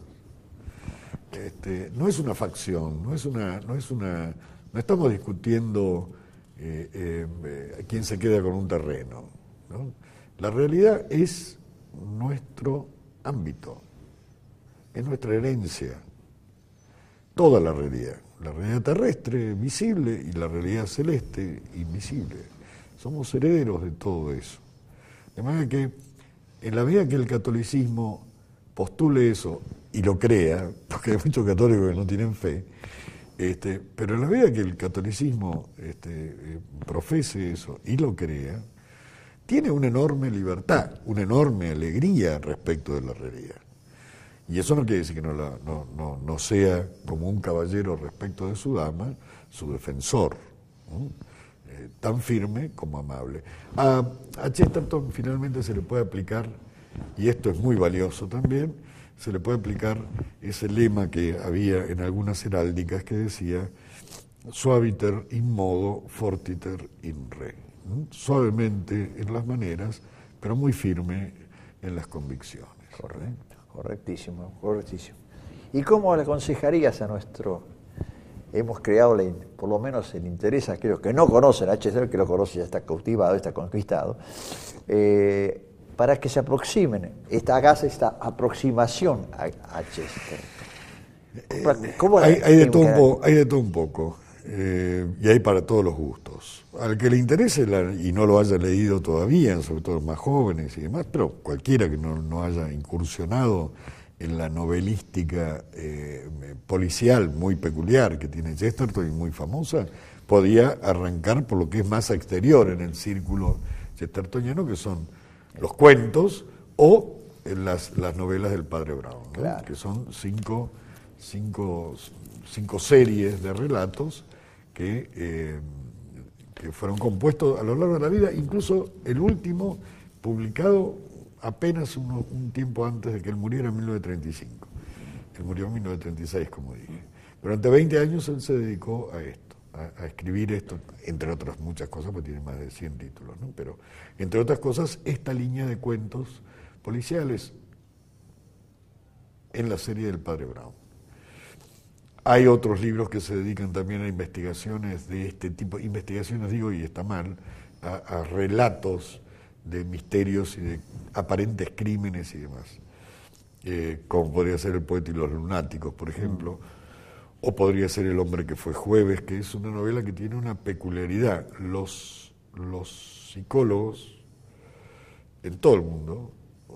Este, no es una facción, no es una, no es una, no estamos discutiendo eh, eh, eh, quién se queda con un terreno, ¿no? La realidad es nuestro ámbito, es nuestra herencia, toda la realidad, la realidad terrestre visible y la realidad celeste invisible. Somos herederos de todo eso. De manera que en la medida que el catolicismo postule eso y lo crea, porque hay muchos católicos que no tienen fe, este, pero en la medida que el catolicismo este, eh, profese eso y lo crea, tiene una enorme libertad, una enorme alegría respecto de la realidad. Y eso no quiere decir que no, la, no, no, no sea como un caballero respecto de su dama, su defensor, ¿no? eh, tan firme como amable. A, a Chesterton finalmente se le puede aplicar, y esto es muy valioso también, se le puede aplicar ese lema que había en algunas heráldicas que decía suaviter in modo, fortiter in re. ¿no? Suavemente en las maneras, pero muy firme en las convicciones. Correcto, correctísimo, correctísimo. ¿Y cómo le aconsejarías a nuestro... Hemos creado, la, por lo menos el interés a aquellos que no conocen a Chesterton, que lo conoce ya está cautivado, está conquistado, eh, para que se aproximen, esta, hagas esta aproximación a, a Chesterton. ¿Cómo hay, hay, de todo un po, hay de todo un poco, eh, y hay para todos los gustos. Al que le interese la, y no lo haya leído todavía, sobre todo los más jóvenes y demás, pero cualquiera que no, no haya incursionado en la novelística eh, policial muy peculiar que tiene Chesterton y muy famosa, podía arrancar por lo que es más exterior en el círculo chestertoniano, que son los cuentos o las, las novelas del Padre Brown, ¿no? Claro. Que son cinco, cinco, cinco series de relatos que, eh, que fueron compuestos a lo largo de la vida, incluso el último publicado apenas uno, un tiempo antes de que él muriera, en mil novecientos treinta y cinco. Él murió en mil novecientos treinta y seis, como dije. Durante veinte años él se dedicó a esto, a, a escribir esto, entre otras muchas cosas, porque tiene más de cien títulos, ¿no? Pero, entre otras cosas, esta línea de cuentos policiales en la serie del Padre Brown. Hay otros libros que se dedican también a investigaciones de este tipo, investigaciones digo, y está mal, a, a relatos de misterios y de aparentes crímenes y demás, eh, como podría ser El poeta y los lunáticos, por ejemplo, mm. o podría ser El hombre que fue jueves, que es una novela que tiene una peculiaridad. Los, los psicólogos en todo el mundo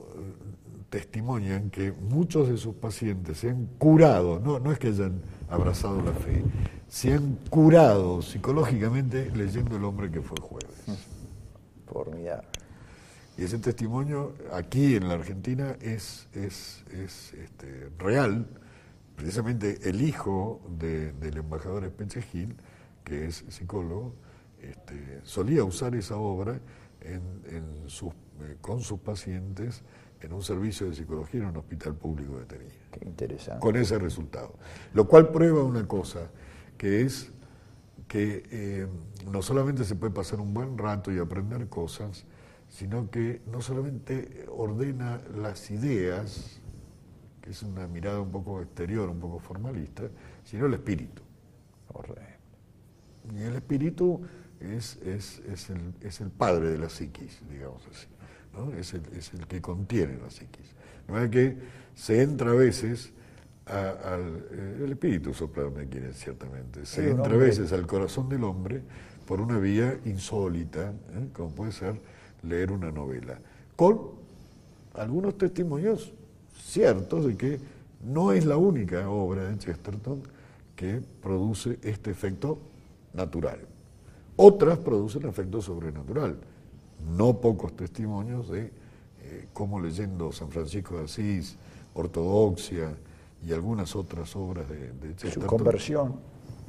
testimonian que muchos de sus pacientes se han curado, no, no es que hayan abrazado la fe, se han curado psicológicamente leyendo El hombre que fue jueves. Formidable. Y ese testimonio aquí en la Argentina es, es, es este, real. Precisamente el hijo de, del embajador Espechegil, que es psicólogo, este, solía usar esa obra en, en sus, eh, con sus pacientes en un servicio de psicología en un hospital público que tenía. Qué interesante. Con ese resultado. Lo cual prueba una cosa, que es que eh, no solamente se puede pasar un buen rato y aprender cosas, sino que no solamente ordena las ideas, que es una mirada un poco exterior, un poco formalista, sino el espíritu. Correcto. Y el espíritu es, es, es, el, es el padre de la psiquis, digamos así, ¿no? Es el, es el que contiene la psiquis. De manera que se entra a veces a, al el espíritu sopla donde quiere, ciertamente, se sí, entra a veces al corazón del hombre por una vía insólita, ¿eh? Como puede ser leer una novela, con algunos testimonios ciertos de que no es la única obra de Chesterton que produce este efecto natural. Otras producen efecto sobrenatural. No pocos testimonios de eh, cómo leyendo San Francisco de Asís, Ortodoxia y algunas otras obras de, de Chesterton. Su conversión.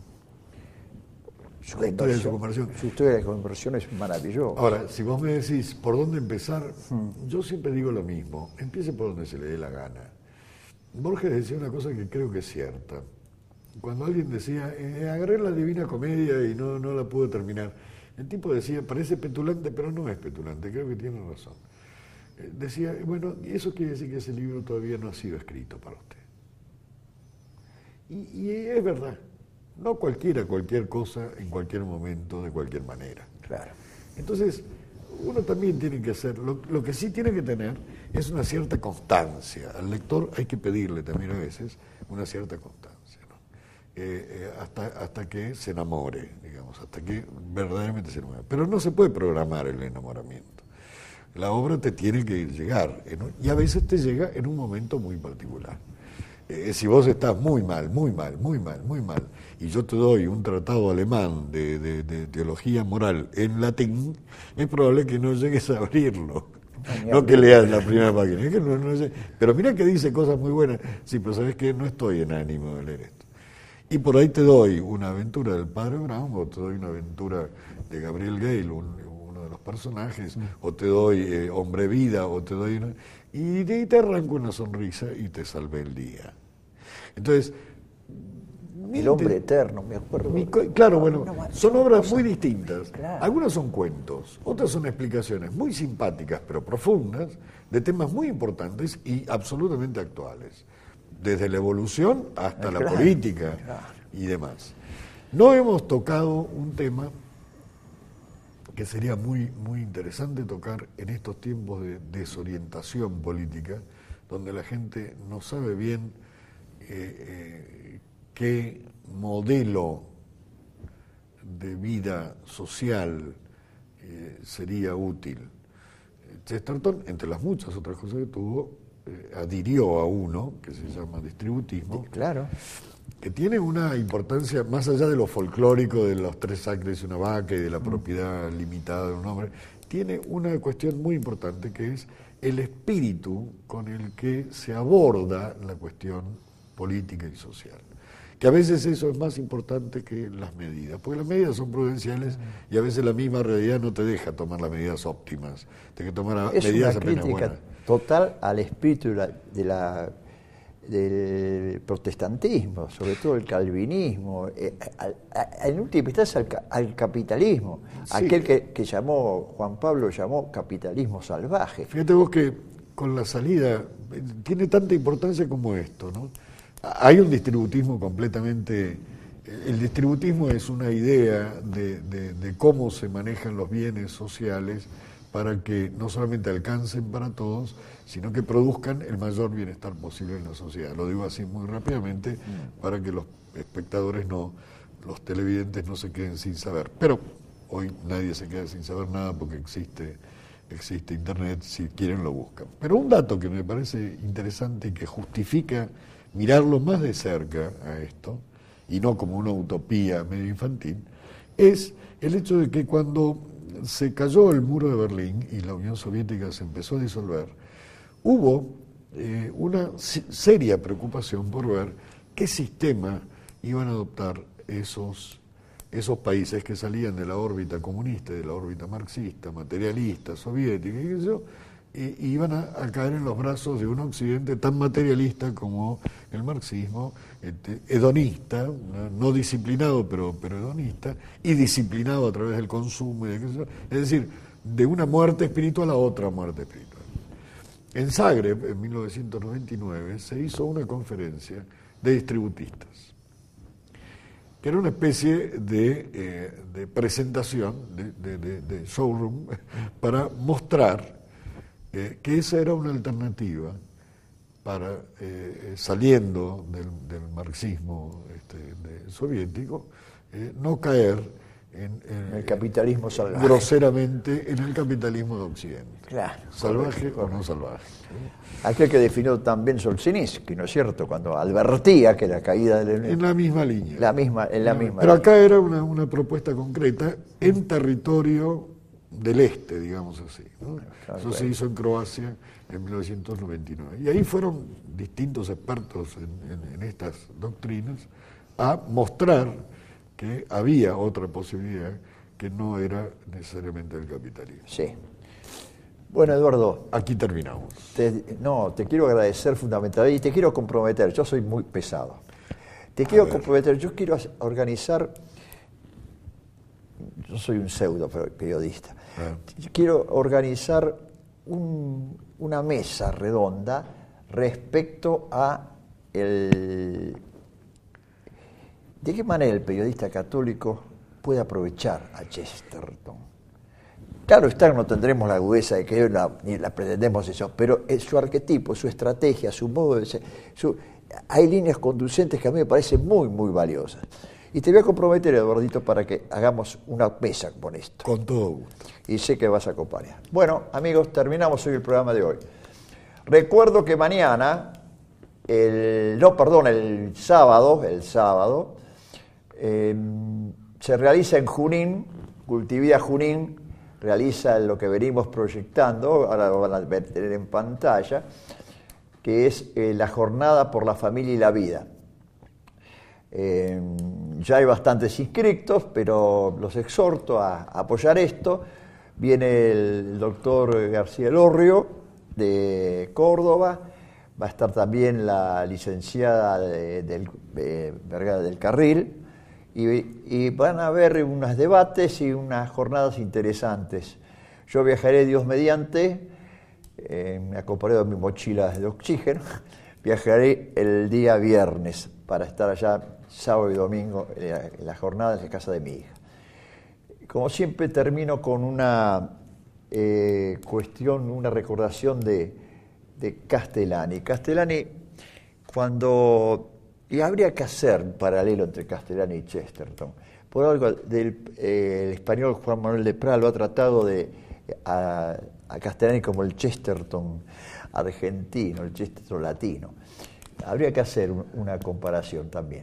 Su la historia de su conversión. Su historia de conversión es maravillosa. Ahora, si vos me decís por dónde empezar, hmm. yo siempre digo lo mismo. Empiece por donde se le dé la gana. Borges decía una cosa que creo que es cierta. Cuando alguien decía, eh, agarré la Divina Comedia y no, no la pude terminar, el tipo decía, parece petulante, pero no es petulante, creo que tiene razón. Eh, decía, bueno, y eso quiere decir que ese libro todavía no ha sido escrito para usted. Y, y es verdad. No cualquiera, cualquier cosa, en cualquier momento, de cualquier manera. Claro. Entonces, uno también tiene que hacer, lo, lo que sí tiene que tener es una cierta constancia. Al lector hay que pedirle también a veces una cierta constancia, ¿no? eh, eh, hasta, hasta que se enamore, digamos, hasta que verdaderamente se enamore. Pero no se puede programar el enamoramiento. La obra te tiene que llegar, en un, y a veces te llega en un momento muy particular. Eh, si vos estás muy mal, muy mal, muy mal, muy mal, y yo te doy un tratado alemán de, de, de teología moral en latín, es probable que no llegues a abrirlo, no, no que leas la primera página. Es que no, no sé. Pero mira que dice cosas muy buenas. Sí, pero sabes que no estoy en ánimo de leer esto. Y por ahí te doy una aventura del Padre Brown, o te doy una aventura de Gabriel Gale, un, uno de los personajes, mm. o te doy eh, Hombre Vida, o te doy una... Y de ahí te arranco una sonrisa y te salvé el día. Entonces... El hombre eterno, me acuerdo. Mi, claro, bueno, son obras muy distintas. Claro. Algunas son cuentos, otras son explicaciones muy simpáticas, pero profundas, de temas muy importantes y absolutamente actuales. Desde la evolución hasta claro. la política claro. y demás. No hemos tocado un tema que sería muy, muy interesante tocar en estos tiempos de desorientación política, donde la gente no sabe bien eh, eh, qué modelo de vida social eh, sería útil. Chesterton, entre las muchas otras cosas que tuvo, eh, adhirió a uno que se llama distributismo, claro. que tiene una importancia más allá de lo folclórico de los tres acres de una vaca y de la propiedad limitada de un hombre, tiene una cuestión muy importante que es el espíritu con el que se aborda la cuestión política y social. Que a veces eso es más importante que las medidas, porque las medidas son prudenciales y a veces la misma realidad no te deja tomar las medidas óptimas, tienes que tomar es medidas una apenas crítica buenas. total al espíritu de la, de la, del protestantismo, sobre todo el calvinismo, eh, al, a, en última instancia al, al capitalismo, sí. Aquel que, que llamó, Juan Pablo llamó capitalismo salvaje. Fíjate vos que con la salida, tiene tanta importancia como esto, ¿no? Hay un distributismo completamente... El distributismo es una idea de, de, de cómo se manejan los bienes sociales para que no solamente alcancen para todos, sino que produzcan el mayor bienestar posible en la sociedad. Lo digo así muy rápidamente para que los espectadores no, los televidentes no se queden sin saber. Pero hoy nadie se queda sin saber nada porque existe, existe Internet, si quieren lo buscan. Pero un dato que me parece interesante y que justifica mirarlo más de cerca a esto, y no como una utopía medio infantil, es el hecho de que cuando se cayó el muro de Berlín y la Unión Soviética se empezó a disolver, hubo eh, una seria preocupación por ver qué sistema iban a adoptar esos, esos países que salían de la órbita comunista, de la órbita marxista, materialista, soviética, y qué sé yo, y iban a, a caer en los brazos de un occidente tan materialista como el marxismo, este, hedonista, no, no disciplinado, pero, pero hedonista, y disciplinado a través del consumo, y de qué sé yo. Es decir, de una muerte espiritual a otra muerte espiritual. En Zagreb, en mil novecientos noventa y nueve, se hizo una conferencia de distributistas, que era una especie de, eh, de presentación, de, de, de, de showroom, para mostrar Eh, que esa era una alternativa para, eh, saliendo del, del marxismo este, de, soviético, eh, no caer en, en el capitalismo salvaje. Groseramente en el capitalismo de Occidente. Claro. Salvaje correcto, o no salvaje. Aquel que definió también Solzhenitsyn, ¿no es cierto?, cuando advertía que la caída de la... En la misma línea. La misma, en la misma Pero línea. acá era una, una propuesta concreta en territorio del este, digamos así, ¿no? Claro, eso claro. Se hizo en Croacia en mil novecientos noventa y nueve. Y ahí fueron distintos expertos en, en, en estas doctrinas a mostrar que había otra posibilidad que no era necesariamente el capitalismo. Sí. Bueno, Eduardo. Aquí terminamos. Te, no, te quiero agradecer fundamentalmente y te quiero comprometer. Yo soy muy pesado. Te quiero comprometer. Yo quiero organizar... Yo soy un pseudo periodista. Ah. Quiero organizar un, una mesa redonda respecto a el, de qué manera el periodista católico puede aprovechar a Chesterton. Claro está, no tendremos la agudeza de que la, ni la pretendemos eso, pero es su arquetipo, su estrategia, su modo de ser, su, hay líneas conducentes que a mí me parecen muy, muy valiosas. Y te voy a comprometer, Eduardito, para que hagamos una mesa con esto. Con todo gusto. Y sé que vas a acompañar. Bueno, amigos, terminamos hoy el programa de hoy. Recuerdo que mañana, el, no, perdón, el sábado, el sábado, eh, se realiza en Junín, Cultivía Junín, realiza lo que venimos proyectando, ahora lo van a ver, tener en pantalla, que es eh, la Jornada por la Familia y la Vida. Eh, ya hay bastantes inscritos, pero los exhorto a, a apoyar esto. Viene el doctor García Lorrio de Córdoba, va a estar también la licenciada de, de, de Vergara del Carril, y, y van a haber unos debates y unas jornadas interesantes. Yo viajaré, Dios mediante, eh, me acompañado de mi mochila de oxígeno, viajaré el día viernes para estar allá sábado y domingo en la jornada en la casa de mi hija. Como siempre termino con una eh, cuestión, una recordación de, de Castellani. Castellani, cuando... Y habría que hacer un paralelo entre Castellani y Chesterton. Por algo, del, eh, el español Juan Manuel de Prada lo ha tratado de, a, a Castellani como el Chesterton argentino, el Chesterton latino. Habría que hacer un, una comparación también.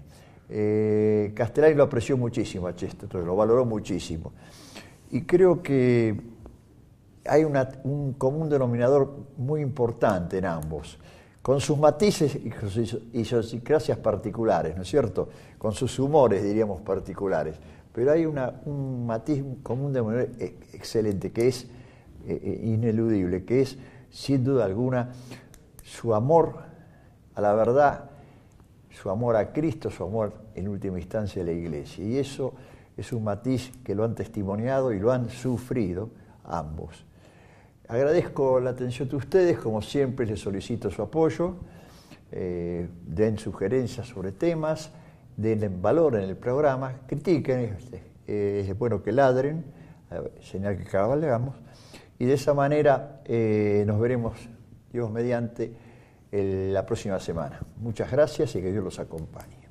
Eh, Castellani lo apreció muchísimo a Chesterton, lo valoró muchísimo. Y creo que hay una, un común denominador muy importante en ambos, con sus matices y sus idiosincrasias particulares, ¿no es cierto? Con sus humores, diríamos, particulares. Pero hay una, un matiz común denominador excelente, que es eh, ineludible, que es, sin duda alguna, su amor a la verdad, su amor a Cristo, su amor en última instancia a la Iglesia. Y eso es un matiz que lo han testimoniado y lo han sufrido ambos. Agradezco la atención de ustedes, como siempre les solicito su apoyo, eh, den sugerencias sobre temas, den valor en el programa, critiquen, eh, es bueno que ladren, señal que cabalgamos, y de esa manera eh, nos veremos, Dios mediante, el, la próxima semana. Muchas gracias y que Dios los acompañe.